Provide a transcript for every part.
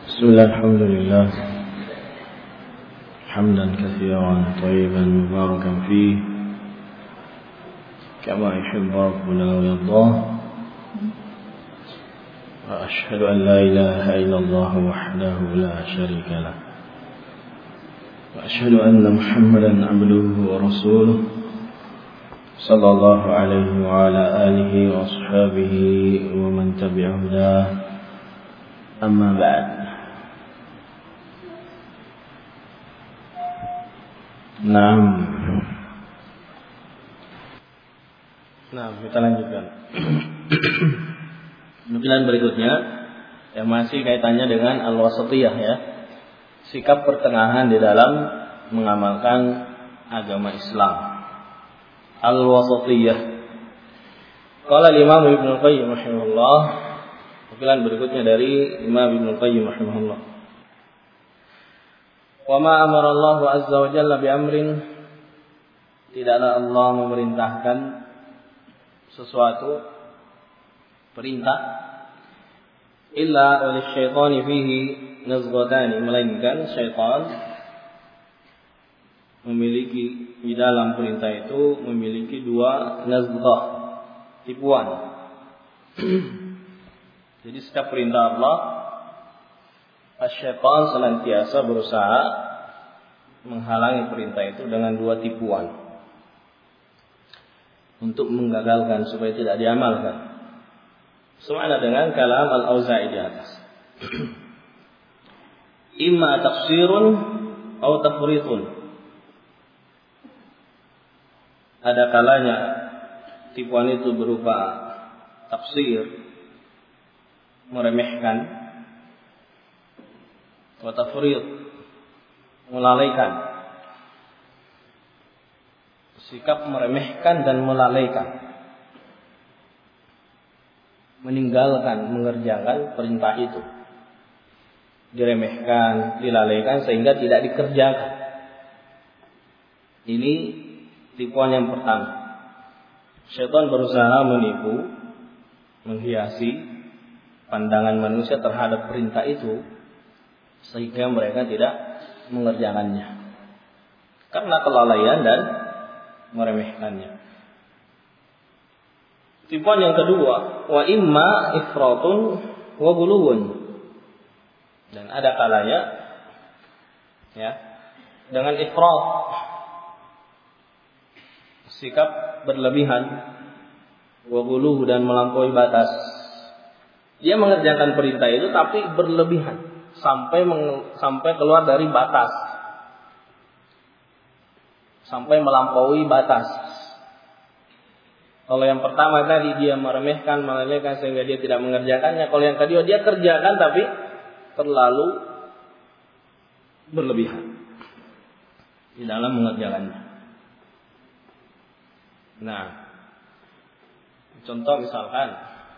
بسم الله الحمد لله حمدا كثيرا طيبا مباركا فيه كما يحب ربنا ويرضاه وأشهد أن لا إله إلا الله وحده لا شريك له وأشهد أن محمدا عبده ورسوله صلى الله عليه وعلى آله وأصحابه ومن تبع هداه أما بعد. Nah, kita lanjutkan. Nukilan berikutnya yang masih kaitannya dengan al-wasatiyah ya. Sikap pertengahan di dalam mengamalkan agama Islam. Al-wasatiyah. Qala Imam Ibnu Qayyim rahimahullah. Nukilan berikutnya dari Imam Ibnu Qayyim rahimahullah. Wa ma amara Allah azza wa jalla bi amrin, tidaklah Allah memerintahkan sesuatu perintah illa oleh syaitani fihi nazghatani, melainkan syaitan memiliki di dalam perintah itu memiliki dua nazghah, tipuan. Jadi setiap perintah Allah, syaitan senantiasa berusaha menghalangi perintah itu dengan dua tipuan untuk menggagalkan supaya tidak diamalkan. Semuanya dengan kalam Al-Auza'i di atas. Imma taqsirun atau tafritun. Ada kalanya tipuan itu berupa tafsir, meremehkan, wa tafrid, melalaikan, sikap meremehkan dan melalaikan, meninggalkan, mengerjakan perintah itu, diremehkan, dilalaikan sehingga tidak dikerjakan. Ini tipuan yang pertama. Syaitan berusaha menipu, menghiasi pandangan manusia terhadap perintah itu sehingga mereka tidak mengerjakannya karena kelalaian dan meremehkannya. Tipuan yang kedua, wa imma ifratun wa guluwun. Dan ada kalanya ya dengan ifrat, sikap berlebihan, wa guluw, dan melampaui batas. Dia mengerjakan perintah itu tapi berlebihan sampai keluar dari batas, sampai melampaui batas. Kalau yang pertama tadi dia meremehkan, melalaikan sehingga dia tidak mengerjakannya. Kalau yang kedua dia kerjakan tapi terlalu berlebihan di dalam mengerjakannya. Nah, contoh misalkan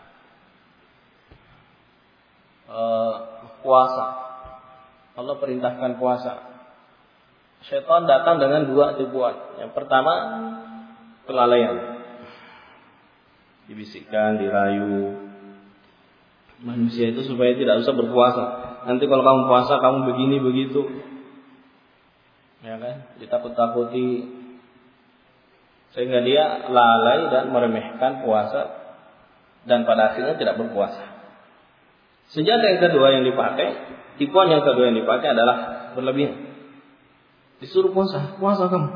puasa. Allah perintahkan puasa. Syaitan datang dengan dua tipuan. Yang pertama, kelalaian. Dibisikkan, dirayu manusia itu supaya tidak usah berpuasa. Nanti kalau kamu puasa kamu begini begitu. Ya kan? Ditakut-takuti sehingga dia lalai dan meremehkan puasa dan pada akhirnya tidak berpuasa. Senjata yang kedua yang dipakai, tipuan yang kedua yang dipakai adalah berlebihan. Disuruh puasa kamu.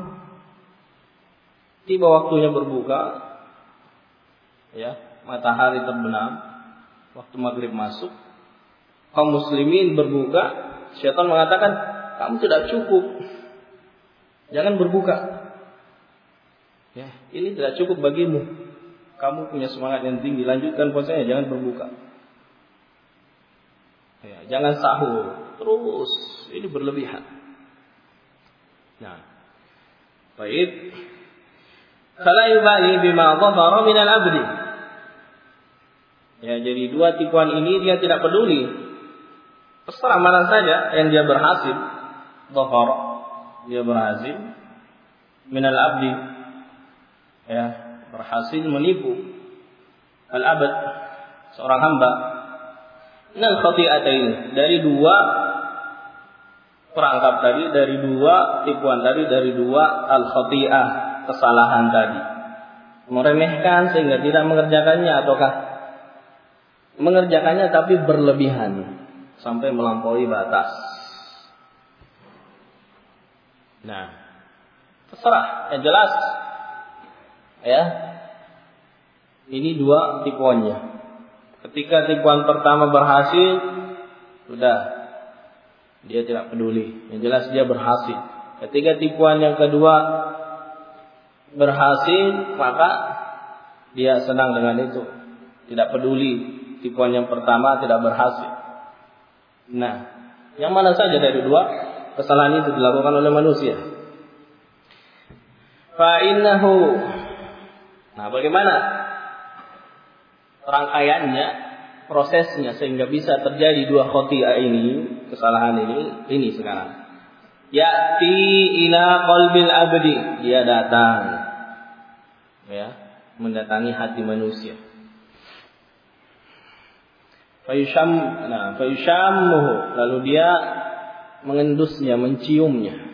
Tiba waktunya berbuka, ya, matahari terbenam, waktu maghrib masuk, kaum muslimin berbuka, syaitan mengatakan, kamu tidak cukup, jangan berbuka. Ya, ini tidak cukup bagimu. Kamu punya semangat yang tinggi, lanjutkan puasanya, jangan berbuka. Ya, jangan sahur terus, ini berlebihan. Nah, baik. Fala yubali bima dhahara min al-abdi. Ya, jadi dua tipuan ini dia tidak peduli. Terserah mana saja yang dia berhasil. Dhahar, dia berhasil min al-abdi. Ya, berhasil menipu al-abd, seorang hamba. Nal khati'atain, dari dua perangkap tadi, dari dua tipuan tadi, dari dua al khati'ah, kesalahan tadi. Meremehkan sehingga tidak mengerjakannya, ataukah mengerjakannya tapi berlebihan sampai melampaui batas. Nah, terserah, yang jelas ya. Ini dua tipuannya. Ketika tipuan pertama berhasil, sudah, dia tidak peduli. Yang jelas dia berhasil. Ketika tipuan yang kedua berhasil, maka dia senang dengan itu. Tidak peduli tipuan yang pertama tidak berhasil. Nah, yang mana saja dari dua kesalahan itu dilakukan oleh manusia. Fa'innahu. Nah, bagaimana rangkaiannya, prosesnya sehingga bisa terjadi dua khati'ah ini, kesalahan ini sekarang. Ya'ti ila qalbil abdi, dia datang ya, mendatangi hati manusia. Fayushammuhu, lalu dia mengendusnya, menciumnya.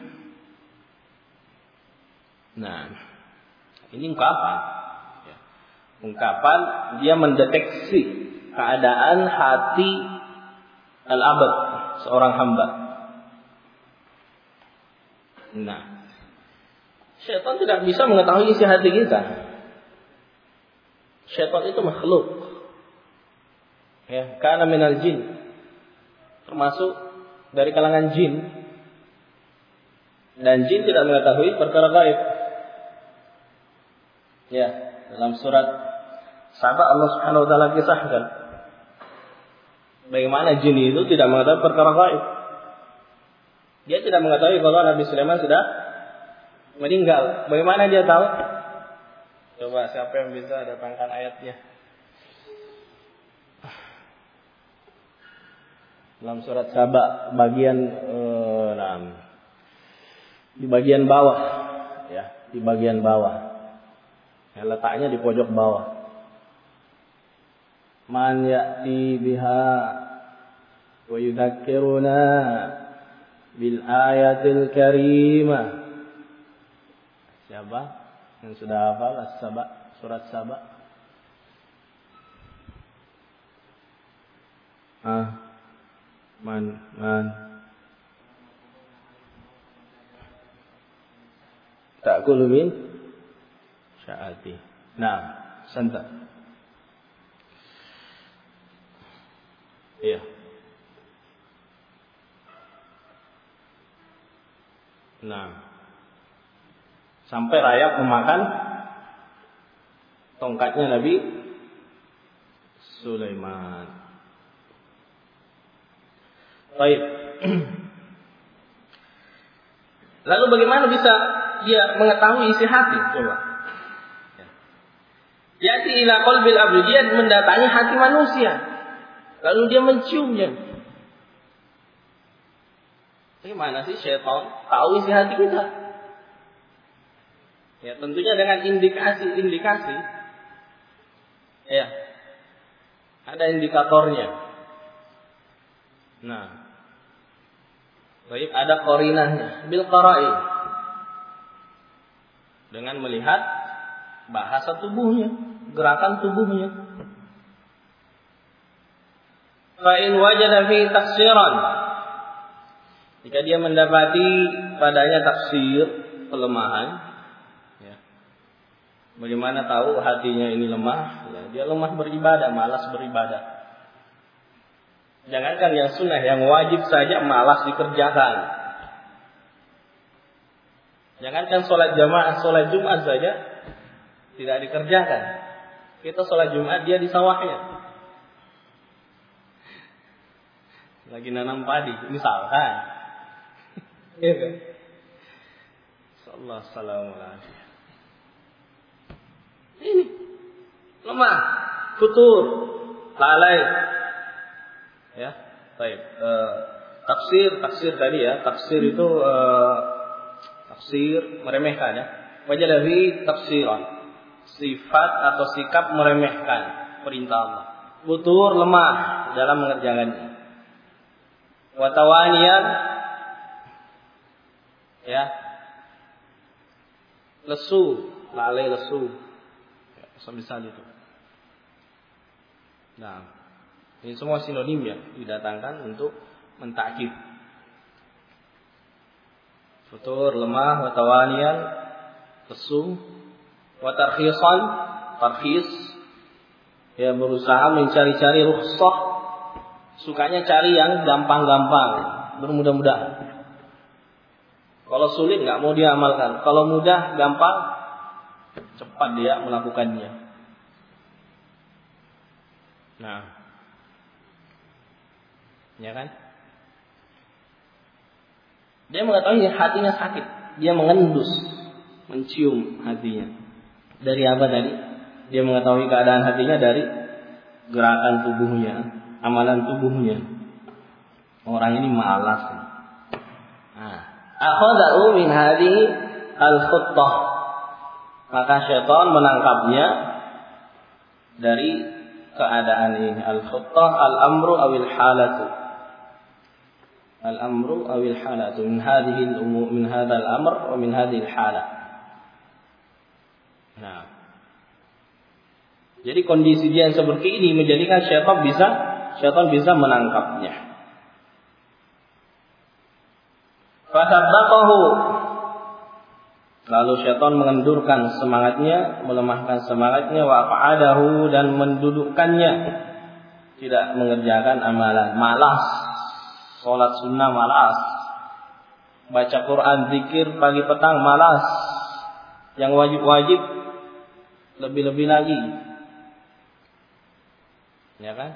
Nah, ini ungkapan. Ungkapan dia mendeteksi keadaan hati al-abd, seorang hamba. Nah, syaitan tidak bisa mengetahui isi hati kita. Syaitan itu makhluk. Ya, kana minal jin. Termasuk dari kalangan jin. Dan jin tidak mengetahui perkara gaib. Ya, dalam surat Saba Allah Subhanahu wa taala kisahkan bagaimana jin itu tidak mengetahui perkara gaib. Dia tidak mengetahui kalau Nabi Sulaiman sudah meninggal. Bagaimana dia tahu? Coba siapa yang bisa datangkan ayatnya? Dalam surat Saba bagian di bagian bawah, ya, di bagian bawah. Ya, letaknya di pojok bawah. Man ya'ti biha wa yudzakkiruna bil ayatil karimah. Siapa yang sudah hafal As-Saba, surat Saba? Man ta'kulu min sya'ati. Nah, santai. Iya. Nah, sampai rayap memakan tongkatnya Nabi Sulaiman. Baik. Lalu bagaimana bisa dia mengetahui isi hati? Coba. Ya'ti ila qalbil abdi, dia mendatangi hati manusia. Lalu dia menciumnya. Bagaimana sih syaitan tahu isi hati kita? Ya, tentunya dengan indikasi. Ya. Ada indikatornya. Nah. Baik, ada qarinahnya, bil qara'i. Dengan melihat bahasa tubuhnya, gerakan tubuhnya. Fa'in wajada fi tafsiran, jika dia mendapati padanya tafsir, kelemahan, ya. Bagaimana tahu hatinya ini lemah? Ya, dia lemah beribadah, malas beribadah. Jangankan yang sunnah, yang wajib saja malas dikerjakan. Jangankan sholat jamaah, sholat Jumat saja tidak dikerjakan. Kita sholat Jumat, dia di sawahnya. Lagi nanam padi, misalkan. Iya kan? Sallallahu alaihi. Ini lemah, futur, lalai. Ya, baik. Tafsir tadi ya, tafsir itu tafsir meremehkan ya. Wajadahi tafsiran, sifat atau sikap meremehkan perintah Allah. futur, lemah dalam mengerjakannya. Wa tawaniyan, ya, lesu, lalai lesu. Ya, semisal itu. Nah, ini semua sinonim ya didatangkan untuk mentakkid. Futur, lemah, wa tawaniyan, lesu, wa tarkhisan, tarkhis, ya berusaha mencari-cari rukhsah, sukanya cari yang gampang-gampang, bermudah-mudahan. Kalau sulit nggak mau dia amalkan, kalau mudah, gampang, cepat dia melakukannya. Nah, ya kan? Dia mengetahui hatinya sakit, dia mengendus, mencium hatinya. Dari apa tadi? Dia mengetahui keadaan hatinya dari gerakan tubuhnya, amalan tubuhnya. Orang ini malas. Akhadhu min hadhihi al-khuttah. Maka syaitan menangkapnya dari keadaan ini. Al-khuttah al-amru awil halatu. Al-amru awil halatu min hadhihi al-umur, min hadzal amr wa min hadhihi al-halah. Nah, jadi kondisi dia yang seperti ini menjadikan syaitan bisa menangkapnya. Fasabbaqahu, lalu syaitan mengendurkan semangatnya, melemahkan semangatnya, wa qa'adahu, dan mendudukkannya, tidak mengerjakan amalan, malas, salat sunnah malas, baca Quran, zikir pagi petang malas, yang wajib-wajib lebih-lebih lagi. Ya kan?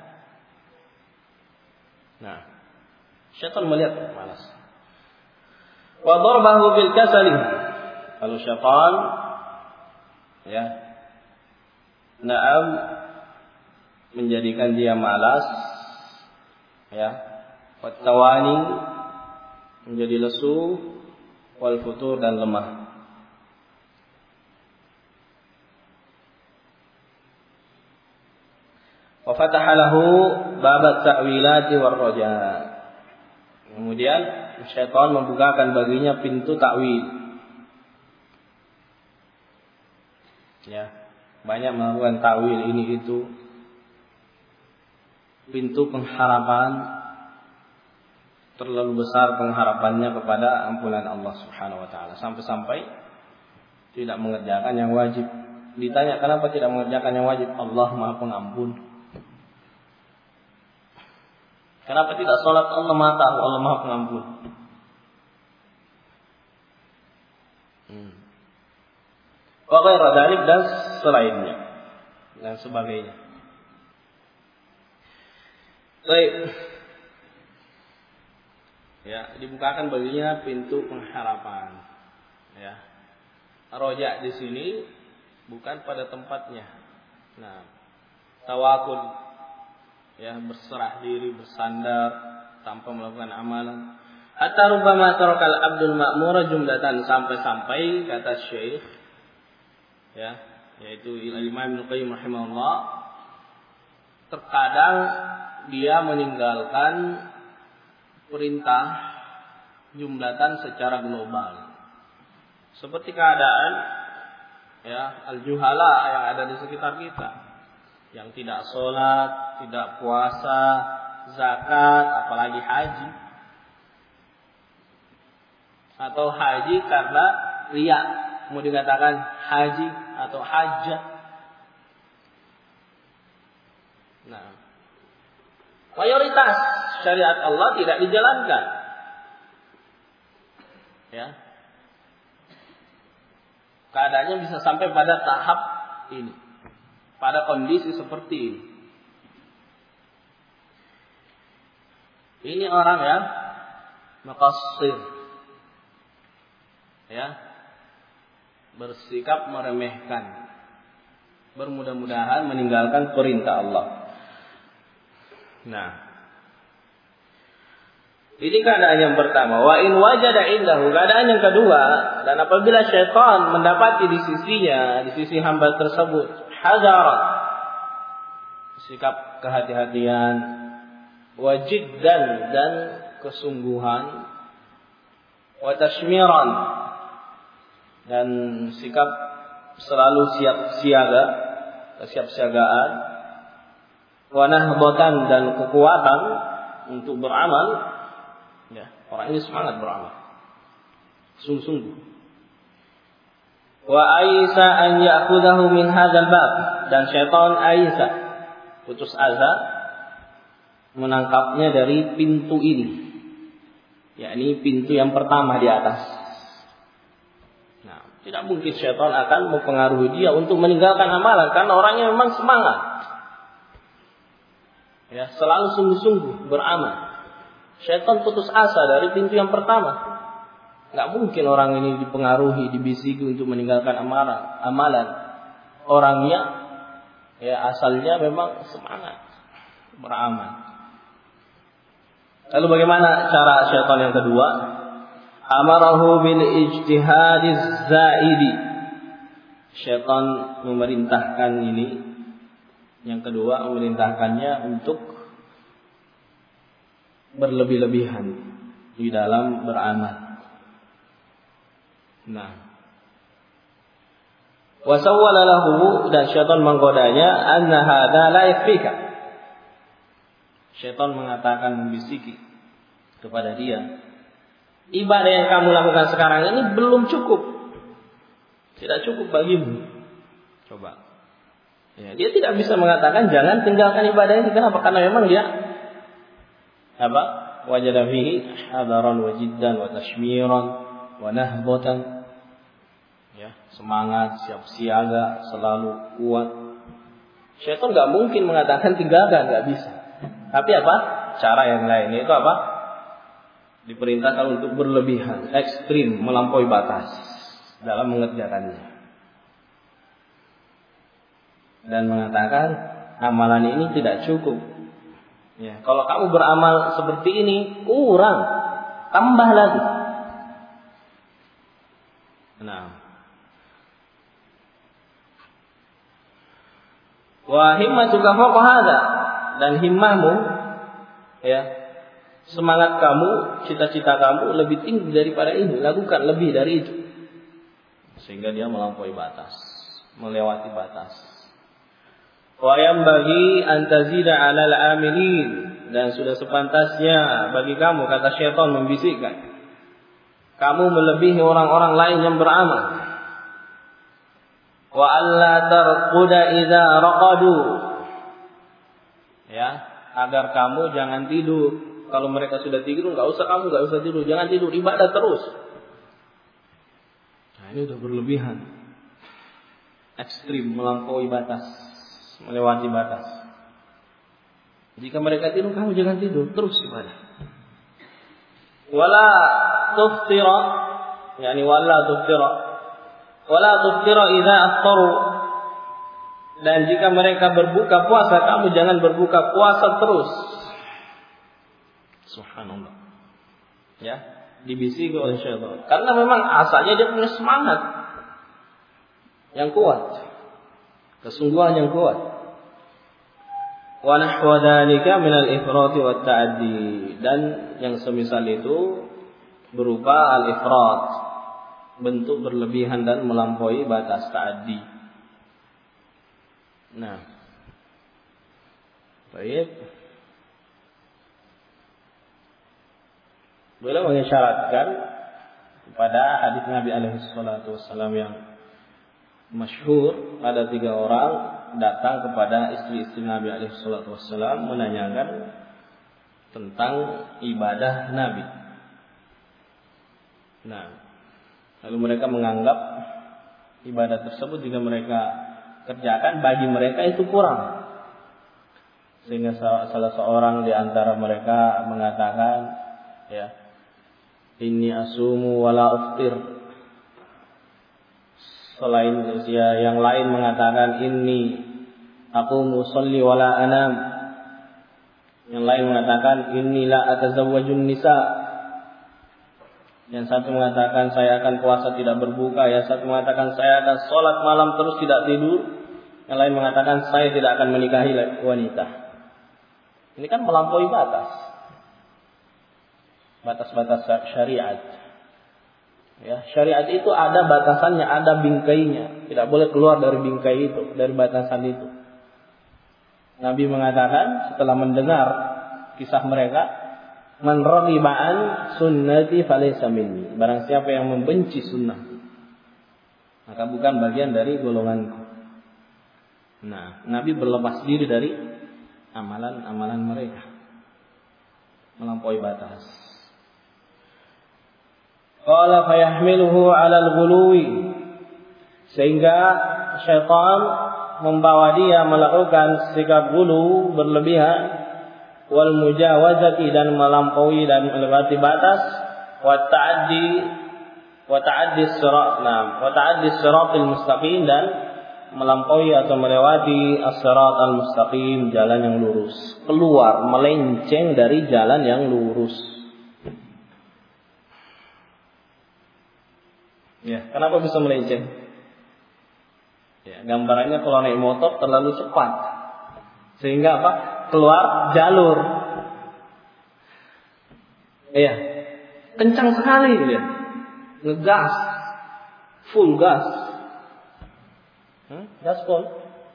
Nah, syaitan melihat malas. Wa darbahu bil kasali. Lalu syaitan ya, na'am, menjadikan dia malas, ya, wa tawani, menjadi lesu, wal futur, dan lemah. Wa fataha lahu babat ta'wilati war raja. Kemudian syaitan membukakan baginya pintu takwil. Ya, banyak melakukan takwil ini itu. Pintu pengharapan, terlalu besar pengharapannya kepada ampunan Allah Subhanahu wa taala, sampai-sampai tidak mengerjakan yang wajib. Ditanya kenapa tidak mengerjakan yang wajib? Allah Maha Pengampun. Kenapa tidak sholat? Allah Maha Tahu, Allah Maha Pengampun. Wa ghairu dzalik, dan selainnya dan sebagainya. Baik. Ya, dibukakan baginya pintu pengharapan. Ya. Roja di sini bukan pada tempatnya. Nah, tawakul, ya, berserah diri, bersandar tanpa melakukan amalan. Hatta rubbama tarakal abdul ma'mura jumlatan, sampai-sampai kata Syekh, ya, yaitu Imam Ibnu Qayyim rahimahullah, terkadang dia meninggalkan perintah jumlatan secara global. Seperti keadaan, ya, al-juhala yang ada di sekitar kita, yang tidak sholat, tidak puasa, zakat, apalagi haji. Atau haji karena riya, mau dikatakan haji atau hajjah. Nah, mayoritas syariat Allah tidak dijalankan. Ya. Keadaannya bisa sampai pada tahap ini, pada kondisi seperti ini. Ini orang yang maqassir, ya, bersikap meremehkan, bermudah-mudahan meninggalkan perintah Allah. Nah, ini keadaan yang pertama. Wa in wajada indahu, keadaan yang kedua, dan apabila syaitan mendapati di sisinya, di sisi hamba tersebut, hadarat, sikap kehati-hatian, wajiddan dan kesungguhan, wa tashmiran dan sikap selalu kesiapsiagaan, wa nahbatan dan kekuatan untuk beramal. Ya, orang ini semangat beramal, sungguh-sungguh. Wa aisa an ya'khudhahu min hadzal bab, dan syaitan aisa, putus asa menangkapnya dari pintu ini, yakni pintu yang pertama di atas. Nah, tidak mungkin syaitan akan mempengaruhi dia untuk meninggalkan amalan, karena orangnya memang semangat, ya, selalu sungguh-sungguh beramal. Syaitan putus asa dari pintu yang pertama. Nggak mungkin orang ini dipengaruhi, dibisiki untuk meninggalkan amalan. Orangnya, ya, asalnya memang semangat beramal. Lalu bagaimana cara syaitan yang kedua? Amarahu bil ijtihadiz zaidi. Syaitan memerintahkan ini, yang kedua, memerintahkannya untuk berlebih-lebihan di dalam beramal. Nah, wa sawwala lahu, dan syaitan menggodanya, anna hadza la yakfika. Syaitan mengatakan, membisiki kepada dia, ibadah yang kamu lakukan sekarang ini belum cukup, tidak cukup bagimu. Coba, ya, dia tidak bisa mengatakan jangan tinggalkan ibadah ini. Kenapa? Karena memang dia wajada fihi hadaran wa jiddan wa tashmiran wa nahbatan, ya, semangat, siap siaga, selalu kuat. Syaitan enggak mungkin mengatakan tinggalkan, enggak bisa. Tapi cara yang lain, yaitu diperintahkan untuk berlebihan, ekstrim, melampaui batas dalam mengerjakannya, dan mengatakan amalan ini tidak cukup. Ya, kalau kamu beramal seperti ini kurang, tambah lagi. Nah, wa himmatuka fawqa hadza, dan himmahmu, ya, semangat kamu, cita-cita kamu lebih tinggi daripada ini, lakukan lebih dari itu. Sehingga dia melampaui batas, melewati batas. Wa yanbaghi an tazida 'alal 'amilin, dan sudah sepantasnya bagi kamu, kata syaitan membisikkan, kamu melebihi orang-orang lain yang beramal. Wa alla tarquda idza raqadu, ya, agar kamu jangan tidur. Kalau mereka sudah tidur, kamu enggak usah tidur, jangan tidur, ibadah terus. Nah, ini udah berlebihan, ekstrim, melampaui batas, melewati batas. Jika mereka tidur, kamu jangan tidur, terus ibadah. Wala tuftira, yani wala tuftira idza aftaru, dan jika mereka berbuka puasa, kamu jangan berbuka puasa terus. Subhanallah. Ya, dibisiki oleh syaitan. Karena memang asalnya dia punya semangat yang kuat, kesungguhan yang kuat. Wa nahwa dzalika min al-ifrat wa at-ta'addi, dan yang semisal itu berupa al-ifrat, bentuk berlebihan dan melampaui batas, ta'addi. Nah, baik. Beliau mengisyaratkan kepada hadis Nabi alaihi salatu wasallam yang masyhur, ada 3 orang datang kepada istri-istri Nabi alaihi salatu wasallam menanyakan tentang ibadah Nabi. Nah, lalu mereka menganggap ibadah tersebut jika mereka kerjakan, bagi mereka itu kurang. Sehingga salah seorang di antara mereka mengatakan, ya, inni asumu wala uftir. Selain yang lain mengatakan inni aku musalli wala anam. Yang lain mengatakan inni la atazawwajun nisa. Yang satu mengatakan saya akan puasa tidak berbuka. Yang satu mengatakan saya akan sholat malam terus tidak tidur. Yang lain mengatakan saya tidak akan menikahi wanita. Ini kan melampaui batas-batas syariat. Ya, syariat itu ada batasannya, ada bingkainya. Tidak boleh keluar dari bingkai itu, dari batasan itu. Nabi mengatakan setelah mendengar kisah mereka, man raghiba an sunnati falaysa minni. Barang siapa yang membenci sunnah, maka bukan bagian dari golonganku. Nah, Nabi berlepas diri dari amalan-amalan mereka, melampaui batas. Qala fayahmiluhu 'ala al-ghuluwi, sehingga syaitan membawa dia melakukan sikap ghulu, berlebihan, wal mujawazati, dan melampaui dan melewati batas, wa ta'addi siratal mustaqim, dan melampaui atau melewati as-sirat al-mustaqim, jalan yang lurus, keluar melenceng dari jalan yang lurus. Ya, kenapa bisa melenceng? Ya, gambarannya kalau naik motor terlalu cepat, sehingga apa? Keluar jalur. Iya, kencang sekali dia, ngegas, full gas, gaspol.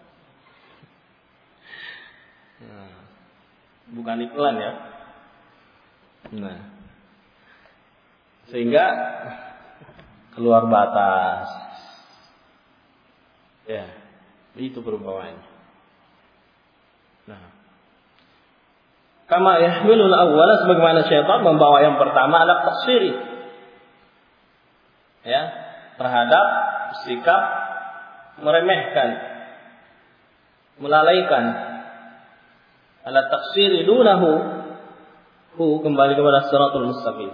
Nah, bukan iklan ya. Nah, sehingga keluar batas. Ya, itu perumpamaannya. Nah, kama yahmilul awwala, sebagaimana syaitan membawa yang pertama ala tafsiri, ya, terhadap sikap meremehkan, melalaikan, ala tafsiri dunahu, kembali kepada siratul mustaqim.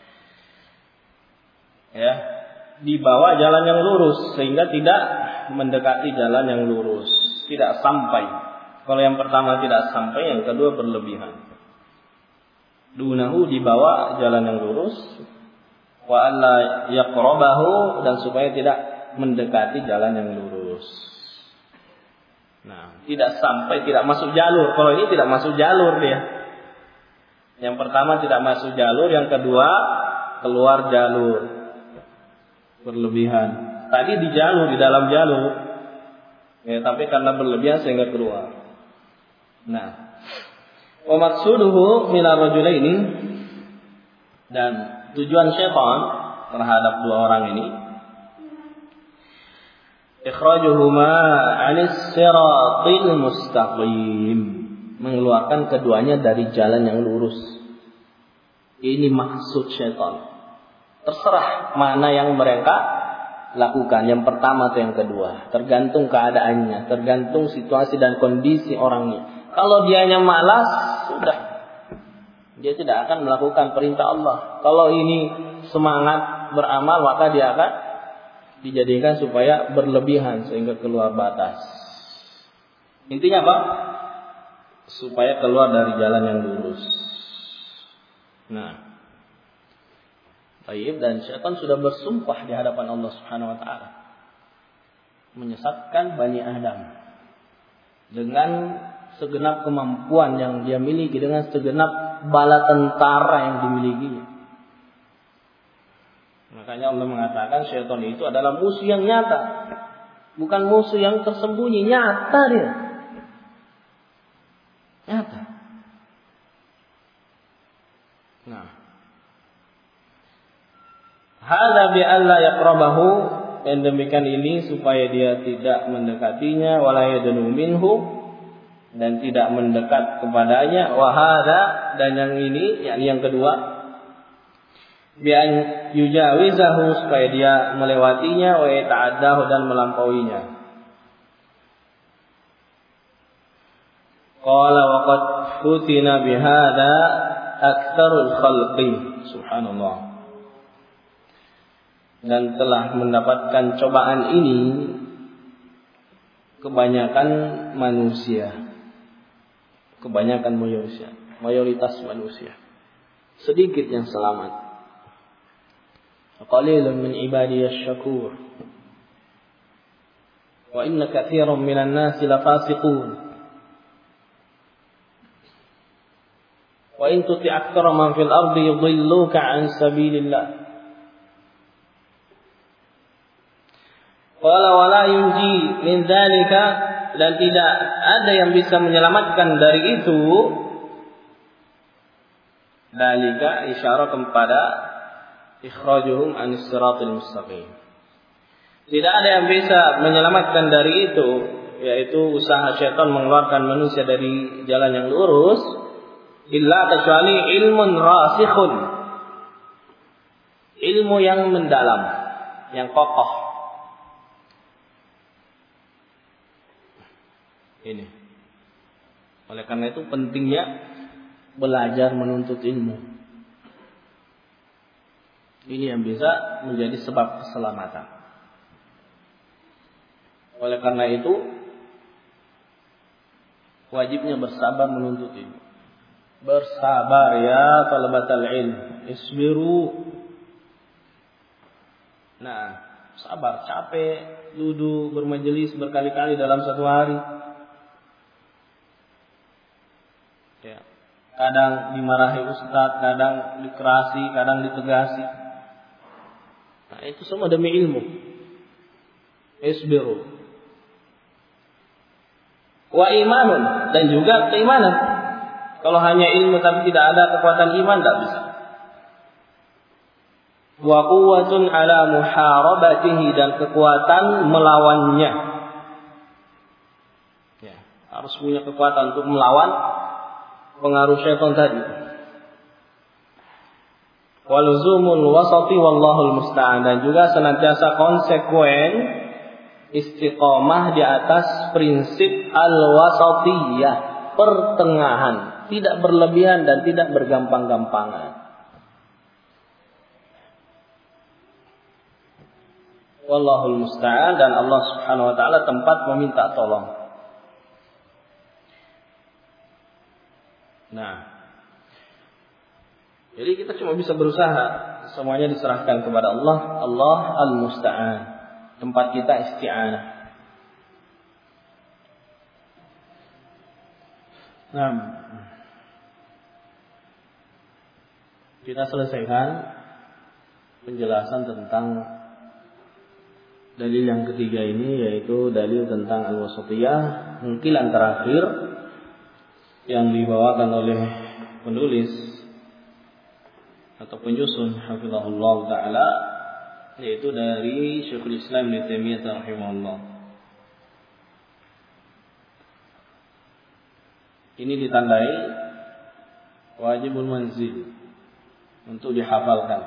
Ya, dibawa jalan yang lurus sehingga tidak mendekati jalan yang lurus, tidak sampai. Kalau yang pertama tidak sampai, yang kedua berlebihan. Dunahu, dibawa jalan yang lurus, wa alla yaqrabahu, dan supaya tidak mendekati jalan yang lurus. Nah, tidak sampai, tidak masuk jalur. Kalau ini tidak masuk jalur dia. Yang pertama tidak masuk jalur, yang kedua keluar jalur. Berlebihan. Tadi di jalur, di dalam jalur, ya, tapi karena berlebihan sehingga keluar. Nah, wa maqsuduhu minar rajulaini, dan tujuan syaitan terhadap dua orang ini, ikhrajuhuma 'anis siratil mustaqim, mengeluarkan keduanya dari jalan yang lurus. Ini maksud syaitan. Terserah mana yang mereka lakukan, yang pertama atau yang kedua, tergantung keadaannya, tergantung situasi dan kondisi orangnya. Kalau dianya malas, sudah, dia tidak akan melakukan perintah Allah. Kalau ini semangat beramal, maka dia akan dijadikan supaya berlebihan sehingga keluar batas. Intinya apa? Supaya keluar dari jalan yang lurus. Nah, baik, dan syaitan sudah bersumpah di hadapan Allah Subhanahu wa taala menyesatkan Bani Adam dengan segenap kemampuan yang dia miliki, dengan segenap bala tentara yang dimilikinya. Makanya Allah mengatakan syaitan itu adalah musuh yang nyata, bukan musuh yang tersembunyi, nyata dia. Nyata. Nah, hadza bi alla yaqrabahu, dan demikian ini supaya dia tidak mendekatinya, wala yadnu minhu, dan tidak mendekat kepadanya, wa hadza, dan yang ini, yakni yang kedua, bi an yujawizahu, supaya dia melewatinya, wa yata'addahu, dan melampauinya. Qala wa qad futina bi hadza aktsarul khalqi, subhanallah. Dan telah mendapatkan cobaan ini kebanyakan manusia. Kebanyakan manusia, mayoritas manusia. Sedikit yang selamat. Qalilun min ibadiyasy syakur. Wa inna katsiran minan nasi lafasiqun. Wa in tuti' aktsara man fil ardi yudilluka 'an sabilillah. Qala wa la yunji min dzalika, dan tidak ada yang bisa menyelamatkan dari itu. Dzalika isyarat kepada ikhrajuhum 'anis siratal mustaqim. Tidak ada yang bisa menyelamatkan dari itu, yaitu usaha syaitan mengeluarkan manusia dari jalan yang lurus, illa kecuali ilmun rasikhun, ilmu yang mendalam, yang kokoh. Ini. Oleh karena itu pentingnya belajar menuntut ilmu. Ini yang bisa menjadi sebab keselamatan. Oleh karena itu wajibnya bersabar menuntut ilmu. Bersabar ya talabatal ilm, isbiru. Nah, sabar, capek duduk bermajelis berkali-kali dalam satu hari. Ya. Kadang dimarahi ustaz, kadang dikerasi, kadang ditegasi. Nah, itu semua demi ilmu. Isbiru. Wa imanun, dan juga keimanan. Kalau hanya ilmu tapi tidak ada kekuatan iman, tidak bisa. Wa quwwatun ala muharabatihi, dan kekuatan melawannya. Ya, harus punya kekuatan untuk melawan pengaruh syaitan tadi. Waluzumul wasati wallahul musta'an, dan juga senantiasa konsekuen istiqomah di atas prinsip al-wasatiyah, pertengahan, tidak berlebihan dan tidak bergampang-gampangan. Wallahul musta'an, dan Allah Subhanahu wa taala tempat meminta tolong. Nah, jadi kita cuma bisa berusaha, semuanya diserahkan kepada Allah. Allah al-musta'an, tempat kita isti'anah. Nah, kita selesaikan penjelasan tentang dalil yang ketiga ini, yaitu dalil tentang al-wasatiyah, nukilan terakhir yang dibawakan oleh penulis atau penyusun hafizahullah taala, yaitu dari Syekhul Islam Ibnu Taimiyah rahimahullah. Ini ditandai wajibul manzil, untuk dihafalkan.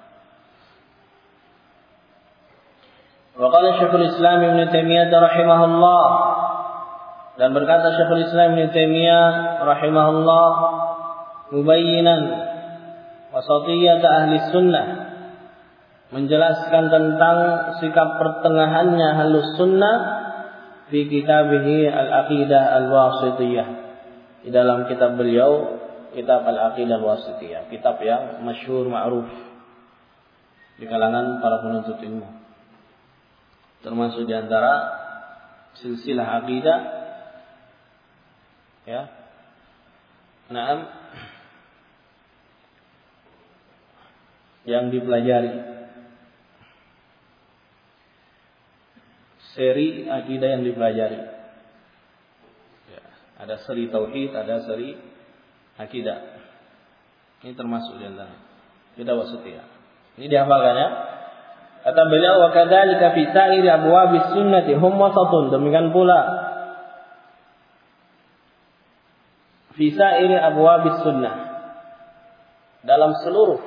Wa qala Syekhul Islam Ibnu Taimiyah rahimahullah, dan berkata Syekhul Islam Ibnu Taimiyah rahimahullah, mubayyinan wasatiyat ahli sunnah, menjelaskan tentang sikap pertengahannya Ahlus Sunnah fi kitabih Al-Aqidah Al-Wasithiyah, di dalam kitab beliau, kitab Al-Aqidah Al-Wasithiyah, kitab yang masyhur ma'ruf di kalangan para penuntut ilmu, termasuk di antara silsilah aqidah, ya. Naam, yang dipelajari, seri akidah yang dipelajari. Ya, ada seri tauhid, ada seri akidah. Ini termasuk di antara akidah wasithiyah. Ini dihafalkan ya. Kata beliau, wa kadzalika fi sa'iri abwabis sunnati hum wasatun, demikian pula fi sa'iri abwabis sunnah, dalam seluruh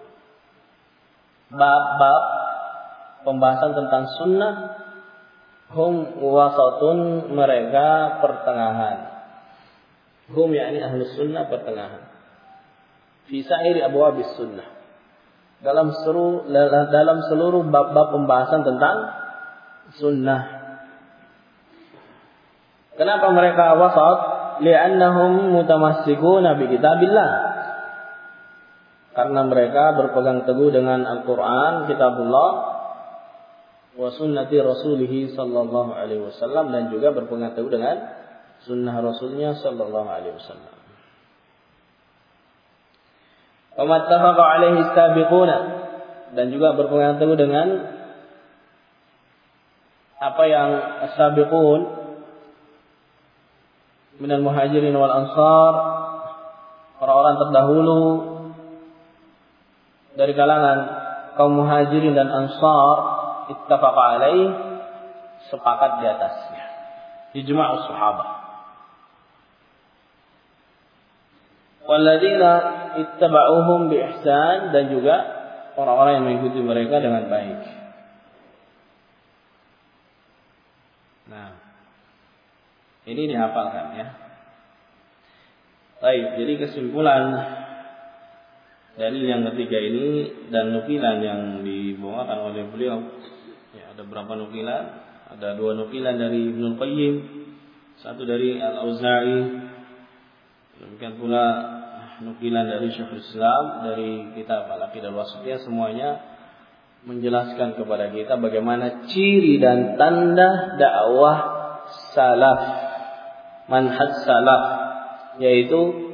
bab-bab pembahasan tentang sunnah, hum wasatun, mereka pertengahan. Hum yakni ahlus sunnah, pertengahan. Fi sa'iri abwabis sunnah, dalam seluruh bab-bab pembahasan tentang sunnah. Kenapa mereka wasat? Li'annahum mutamassikuna bi kitabillah, karena mereka berpegang teguh dengan Al-Quran, kitabullah, wa sunnati rasulih sallallahu alaihi wasallam, dan juga berpegang teguh dengan sunnah Rasulnya sallallahu alaihi wasallam. Wa mattafaqa alaihi sabiquna, dan juga berpegang teguh dengan apa yang as-sabiqun minal muhajirin wal ansar, orang-orang terdahulu dari kalangan kaum muhajirin dan ansar, ittafaqa alaih, sepakat di atasnya, ijma'us sahabah. Walladzina ittaba'uhum bi ihsan, dan juga orang-orang yang mengikuti mereka dengan baik. Nah, ini dihafalkan ya. Baik, jadi kesimpulan dalil yang ketiga ini dan nukilan yang dibawakan oleh beliau, ya, ada berapa nukilan? Ada 2 nukilan dari Ibnu Qayyim, 1 dari Al-Auza'i, demikian pula nukilan dari Syekhul Islam dari kitab Al-Aqidah Al-Wasithiyah. Semuanya menjelaskan kepada kita bagaimana ciri dan tanda dakwah salaf, manhaj salaf, yaitu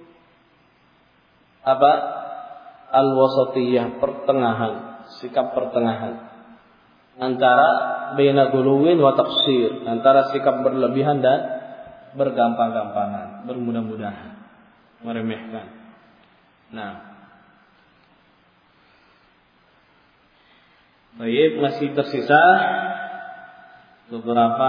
apa? Al-wasatiyah, pertengahan, sikap pertengahan antara baina guluwin wa taqsir, antara sikap berlebihan dan bergampang-gampangan, bermudah-mudahan, meremehkan. Nah, baik, masih tersisa beberapa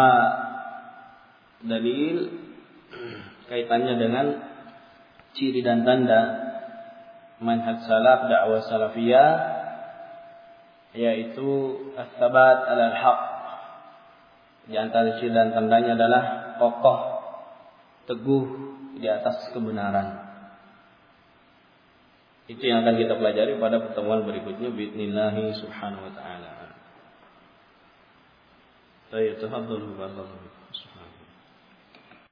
dalil kaitannya dengan ciri dan tanda manhaj salaf, dakwah salafiyah, yaitu as-sabat 'alal haq. Di antara ciri dan tandanya adalah kokoh, teguh di atas kebenaran. Itu yang akan kita pelajari pada pertemuan berikutnya bi'idznillah subhanahu wa ta'ala. Baik, tafadhalu barakallahu fikum.